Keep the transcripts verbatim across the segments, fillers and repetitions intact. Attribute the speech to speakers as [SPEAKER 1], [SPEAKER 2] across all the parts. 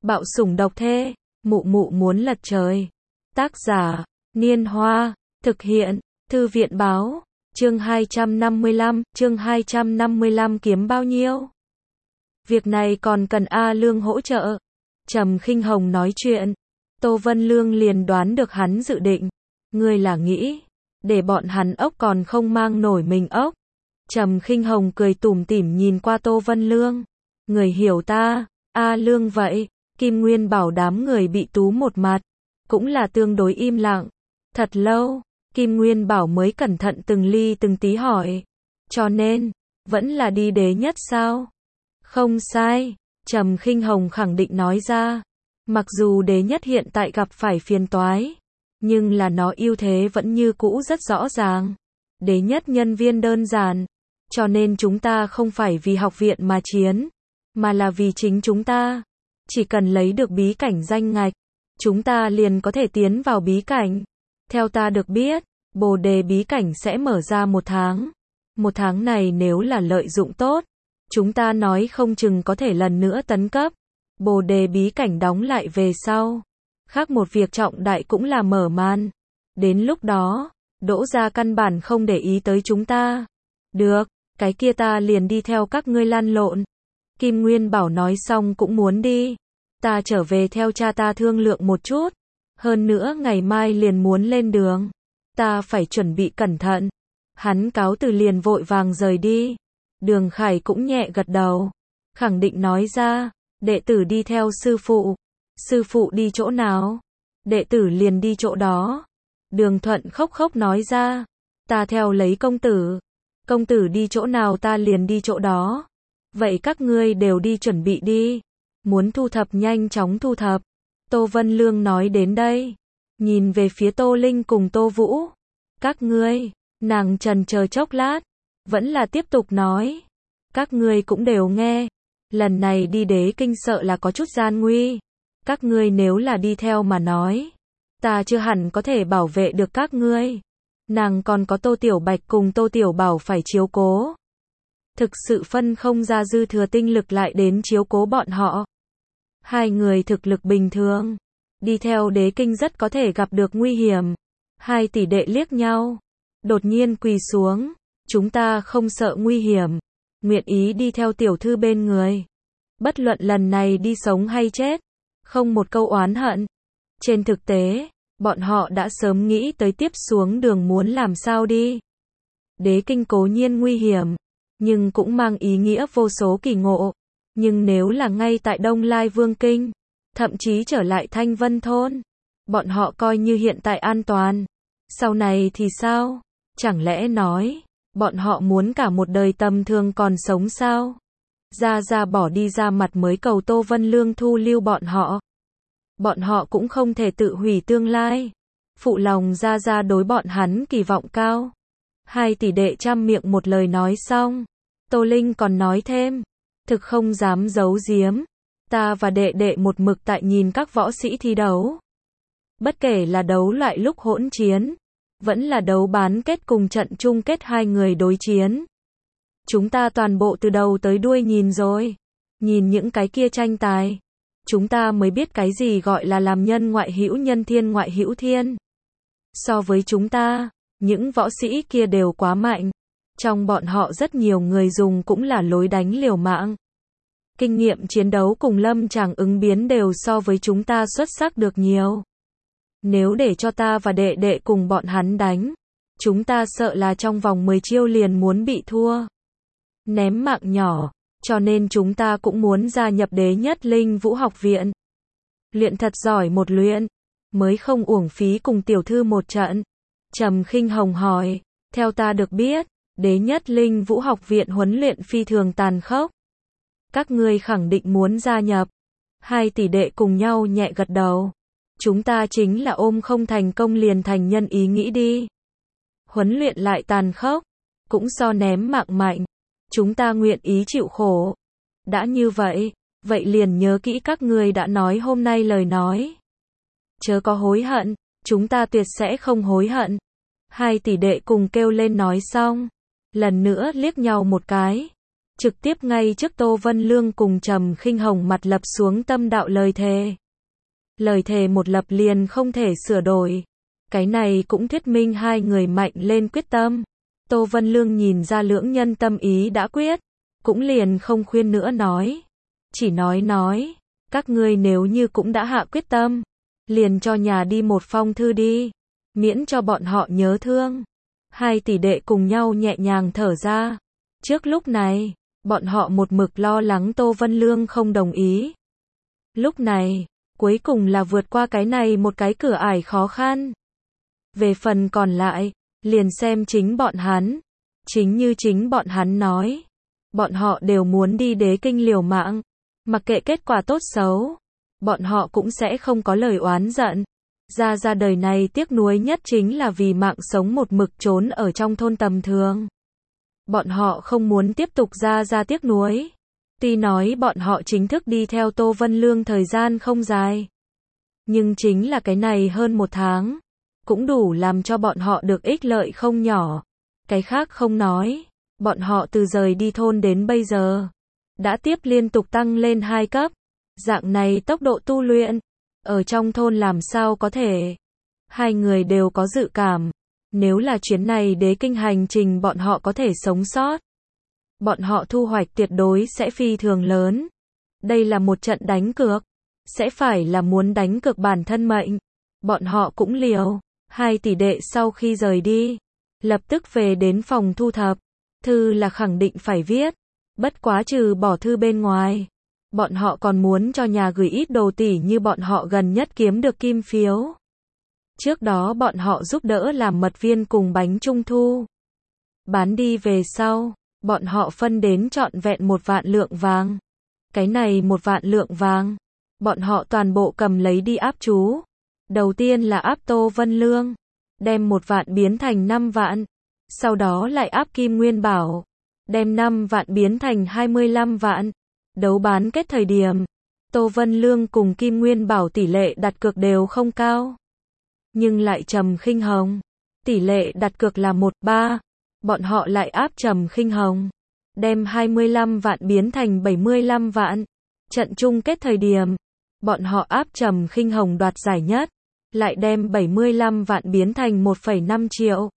[SPEAKER 1] Bạo sủng độc thê, mụ mụ muốn lật trời. Tác giả, Niên Hoa, thực hiện, Thư viện Báo, chương hai trăm năm mươi lăm, chương hai trăm năm mươi lăm kiếm bao nhiêu? Việc này còn cần A Lương hỗ trợ. Trầm Khinh Hồng nói chuyện, Tô Vân Lương liền đoán được hắn dự định. Ngươi là nghĩ, để bọn hắn ốc còn không mang nổi mình ốc. Trầm Khinh Hồng cười tủm tỉm nhìn qua Tô Vân Lương. Người hiểu ta, A Lương vậy. Kim Nguyên Bảo đám người bị tú một mặt, cũng là tương đối im lặng. Thật lâu, Kim Nguyên Bảo mới cẩn thận từng ly từng tí hỏi. Cho nên, vẫn là đi đế nhất sao? Không sai, Trầm Khinh Hồng khẳng định nói ra. Mặc dù đế nhất hiện tại gặp phải phiền toái, nhưng là nó ưu thế vẫn như cũ rất rõ ràng. Đế nhất nhân viên đơn giản, cho nên chúng ta không phải vì học viện mà chiến, mà là vì chính chúng ta. Chỉ cần lấy được bí cảnh danh ngạch, chúng ta liền có thể tiến vào bí cảnh. Theo ta được biết, Bồ đề bí cảnh sẽ mở ra một tháng. Một tháng này nếu là lợi dụng tốt, chúng ta nói không chừng có thể lần nữa tấn cấp. Bồ đề bí cảnh đóng lại về sau. Khác một việc trọng đại cũng là mở màn. Đến lúc đó, Đỗ gia căn bản không để ý tới chúng ta. Được, cái kia ta liền đi theo các ngươi lăn lộn. Kim Nguyên Bảo nói xong cũng muốn đi. Ta trở về theo cha ta thương lượng một chút. Hơn nữa ngày mai liền muốn lên đường. Ta phải chuẩn bị cẩn thận. Hắn cáo từ liền vội vàng rời đi. Đường Khải cũng nhẹ gật đầu. Khẳng định nói ra, đệ tử đi theo sư phụ. Sư phụ đi chỗ nào? Đệ tử liền đi chỗ đó. Đường Thuận khóc khóc nói ra. Ta theo lấy công tử. Công tử đi chỗ nào ta liền đi chỗ đó. Vậy các ngươi đều đi chuẩn bị đi. Muốn thu thập nhanh chóng thu thập. Tô Vân Lương nói đến đây. Nhìn về phía Tô Linh cùng Tô Vũ. Các ngươi, nàng trần chờ chốc lát. Vẫn là tiếp tục nói. Các ngươi cũng đều nghe. Lần này đi đế kinh sợ là có chút gian nguy. Các ngươi nếu là đi theo mà nói. Ta chưa hẳn có thể bảo vệ được các ngươi. Nàng còn có Tô Tiểu Bạch cùng Tô Tiểu Bảo phải chiếu cố. Thực sự phân không ra dư thừa tinh lực lại đến chiếu cố bọn họ. Hai người thực lực bình thường. Đi theo đế kinh rất có thể gặp được nguy hiểm. Hai tỷ đệ liếc nhau. Đột nhiên quỳ xuống. Chúng ta không sợ nguy hiểm. Nguyện ý đi theo tiểu thư bên người. Bất luận lần này đi sống hay chết. Không một câu oán hận. Trên thực tế, bọn họ đã sớm nghĩ tới tiếp xuống đường muốn làm sao đi. Đế kinh cố nhiên nguy hiểm. Nhưng cũng mang ý nghĩa vô số kỳ ngộ. Nhưng nếu là ngay tại Đông Lai Vương Kinh, thậm chí trở lại Thanh Vân Thôn, bọn họ coi như hiện tại an toàn. Sau này thì sao? Chẳng lẽ nói, bọn họ muốn cả một đời tầm thường còn sống sao? Gia Gia bỏ đi ra mặt mới cầu Tô Vân Lương thu lưu bọn họ. Bọn họ cũng không thể tự hủy tương lai. Phụ lòng Gia Gia đối bọn hắn kỳ vọng cao. Hai tỷ đệ trăm miệng một lời nói xong. Tô Linh còn nói thêm. Thực không dám giấu giếm. Ta và đệ đệ một mực tại nhìn các võ sĩ thi đấu. Bất kể là đấu loại lúc hỗn chiến. Vẫn là đấu bán kết cùng trận chung kết hai người đối chiến. Chúng ta toàn bộ từ đầu tới đuôi nhìn rồi. Nhìn những cái kia tranh tài. Chúng ta mới biết cái gì gọi là làm nhân ngoại hữu nhân thiên ngoại hữu thiên. So với chúng ta, những võ sĩ kia đều quá mạnh. Trong bọn họ rất nhiều người dùng cũng là lối đánh liều mạng. Kinh nghiệm chiến đấu cùng lâm tràng ứng biến đều so với chúng ta xuất sắc được nhiều. Nếu để cho ta và đệ đệ cùng bọn hắn đánh, chúng ta sợ là trong vòng mười chiêu liền muốn bị thua. Ném mạng nhỏ, cho nên chúng ta cũng muốn gia nhập đế nhất linh vũ học viện. Luyện thật giỏi một luyện, mới không uổng phí cùng tiểu thư một trận. Trầm Khinh Hồng hỏi, theo ta được biết, đế nhất linh vũ học viện huấn luyện phi thường tàn khốc. Các ngươi khẳng định muốn gia nhập. Hai tỷ đệ cùng nhau nhẹ gật đầu. Chúng ta chính là ôm không thành công liền thành nhân ý nghĩ đi. Huấn luyện lại tàn khốc, cũng so ném mạng mạnh. Chúng ta nguyện ý chịu khổ. Đã như vậy, vậy liền nhớ kỹ các ngươi đã nói hôm nay lời nói. Chớ có hối hận, chúng ta tuyệt sẽ không hối hận. Hai tỷ đệ cùng kêu lên nói xong. Lần nữa liếc nhau một cái. trực tiếp ngay trước Tô Vân Lương cùng Trầm Khinh Hồng mặt lập xuống tâm đạo lời thề. Lời thề một lập liền không thể sửa đổi. Cái này cũng thuyết minh hai người mạnh lên quyết tâm. Tô Vân Lương nhìn ra lưỡng nhân tâm ý đã quyết, cũng liền không khuyên nữa nói. Chỉ nói nói, các ngươi nếu như cũng đã hạ quyết tâm, liền cho nhà đi một phong thư đi, miễn cho bọn họ nhớ thương. Hai tỷ đệ cùng nhau nhẹ nhàng thở ra. Trước lúc này, bọn họ một mực lo lắng Tô Vân Lương không đồng ý. Lúc này, cuối cùng là vượt qua cái này một cái cửa ải khó khăn. Về phần còn lại, liền xem chính bọn hắn. Chính như chính bọn hắn nói, bọn họ đều muốn đi đế kinh liều mạng, mặc kệ kết quả tốt xấu, bọn họ cũng sẽ không có lời oán giận. Ra ra đời này tiếc nuối nhất chính là vì mạng sống một mực trốn ở trong thôn tầm thường. Bọn họ không muốn tiếp tục ra ra tiếc nuối. Tuy nói bọn họ chính thức đi theo Tô Vân Lương thời gian không dài, nhưng chính là cái này hơn một tháng, cũng đủ làm cho bọn họ được ích lợi không nhỏ. Cái khác không nói, bọn họ từ rời đi thôn đến bây giờ, đã tiếp liên tục tăng lên hai cấp. Dạng này tốc độ tu luyện, ở trong thôn làm sao có thể. Hai người đều có dự cảm, nếu là chuyến này đế kinh hành trình bọn họ có thể sống sót, bọn họ thu hoạch tuyệt đối sẽ phi thường lớn. Đây là một trận đánh cược, sẽ phải là muốn đánh cược bản thân mệnh. Bọn họ cũng liều. Hai tỷ đệ sau khi rời đi, lập tức về đến phòng thu thập. Thư là khẳng định phải viết, bất quá trừ bỏ thư bên ngoài, bọn họ còn muốn cho nhà gửi ít đồ tỉ như bọn họ gần nhất kiếm được kim phiếu. Trước đó bọn họ giúp đỡ làm mật viên cùng bánh trung thu. Bán đi về sau, bọn họ phân đến trọn vẹn một vạn lượng vàng. Cái này một vạn lượng vàng, bọn họ toàn bộ cầm lấy đi áp chú. Đầu tiên là áp Tô Vân Lương, đem một vạn biến thành năm vạn. Sau đó lại áp Kim Nguyên Bảo, đem năm vạn biến thành hai mươi lăm vạn. Đấu bán kết thời điểm, Tô Vân Lương cùng Kim Nguyên Bảo tỷ lệ đặt cược đều không cao. Nhưng lại Trầm Khinh Hồng, tỷ lệ đặt cược là một ba. Bọn họ lại áp Trầm Khinh Hồng, đem hai mươi lăm vạn biến thành bảy mươi lăm vạn. Trận chung kết thời điểm, bọn họ áp Trầm Khinh Hồng đoạt giải nhất, lại đem bảy mươi lăm vạn biến thành một phẩy năm triệu.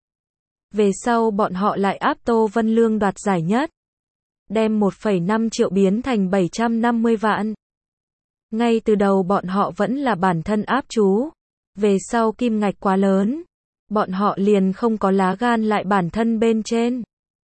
[SPEAKER 1] Về sau bọn họ lại áp Tô Vân Lương đoạt giải nhất, đem một phẩy năm triệu biến thành bảy trăm năm mươi vạn. Ngay từ đầu bọn họ vẫn là bản thân áp chú, về sau kim ngạch quá lớn, bọn họ liền không có lá gan lại bản thân bên trên,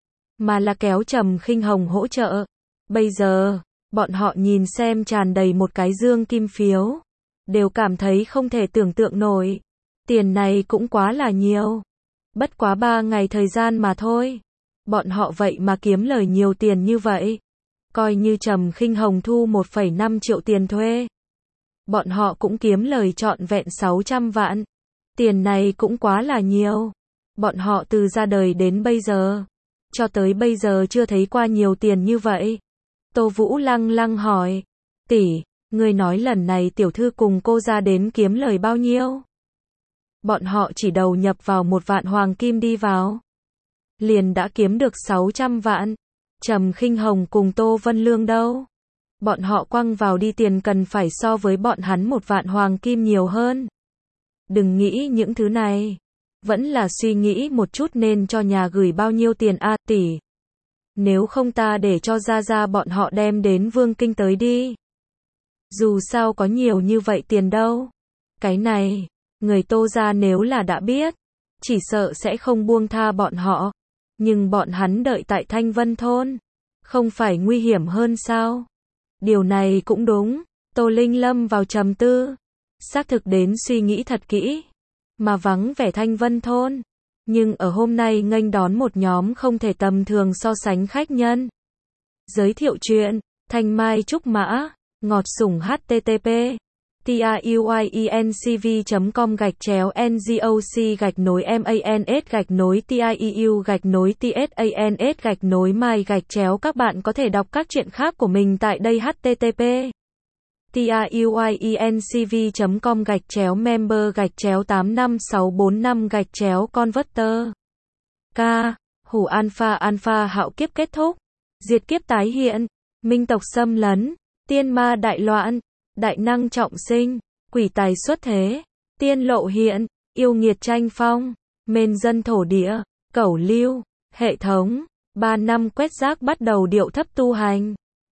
[SPEAKER 1] mà là kéo Trầm Khinh Hồng hỗ trợ. Bây giờ, bọn họ nhìn xem tràn đầy một cái dương kim phiếu, đều cảm thấy không thể tưởng tượng nổi. Tiền này cũng quá là nhiều. Bất quá ba ngày thời gian mà thôi. Bọn họ vậy mà kiếm lời nhiều tiền như vậy. Coi như Trầm Khinh Hồng thu một phẩy năm triệu tiền thuê, bọn họ cũng kiếm lời trọn vẹn sáu trăm vạn. Tiền này cũng quá là nhiều. Bọn họ từ ra đời đến bây giờ, cho tới bây giờ chưa thấy qua nhiều tiền như vậy. Tô Vũ lăng lăng hỏi, tỷ, ngươi nói lần này tiểu thư cùng cô ra đến kiếm lời bao nhiêu? Bọn họ chỉ đầu nhập vào một vạn hoàng kim đi vào, liền đã kiếm được sáu trăm vạn. Trầm Khinh Hồng cùng Tô Vân Lương đâu? Bọn họ quăng vào đi tiền cần phải so với bọn hắn một vạn hoàng kim nhiều hơn. Đừng nghĩ những thứ này, vẫn là suy nghĩ một chút nên cho nhà gửi bao nhiêu tiền a tỷ. Nếu không ta để cho ra ra bọn họ đem đến Vương Kinh tới đi. Dù sao có nhiều như vậy tiền đâu. Cái này, người Tô gia nếu là đã biết, chỉ sợ sẽ không buông tha bọn họ. Nhưng bọn hắn đợi tại Thanh Vân thôn, không phải nguy hiểm hơn sao? Điều này cũng đúng. Tô Linh lâm vào trầm tư, xác thực đến suy nghĩ thật kỹ, mà vắng vẻ Thanh Vân thôn. Nhưng ở hôm nay nghênh đón một nhóm không thể tầm thường so sánh khách nhân. Giới thiệu chuyện, Thanh Mai Trúc Mã, ngọt sủng http tiuyencv chấm com gạch chéo ngoc gạch nối mans gạch nối tieu gạch nối tsans gạch nối mai gạch chéo. Các bạn có thể đọc các chuyện khác của mình tại đây http tiuyencv chấm com gạch chéo member gạch chéo tám năm sáu bốn năm gạch chéo converter. K. Hủ alpha alpha hạo kiếp kết thúc. diệt kiếp tái hiện, minh tộc xâm lấn, tiên ma đại loạn, đại năng trọng sinh, quỷ tài xuất thế, tiên lộ hiện, yêu nghiệt tranh phong, mên dân thổ địa, cẩu lưu, hệ thống, ba năm quét rác bắt đầu điệu thấp tu hành.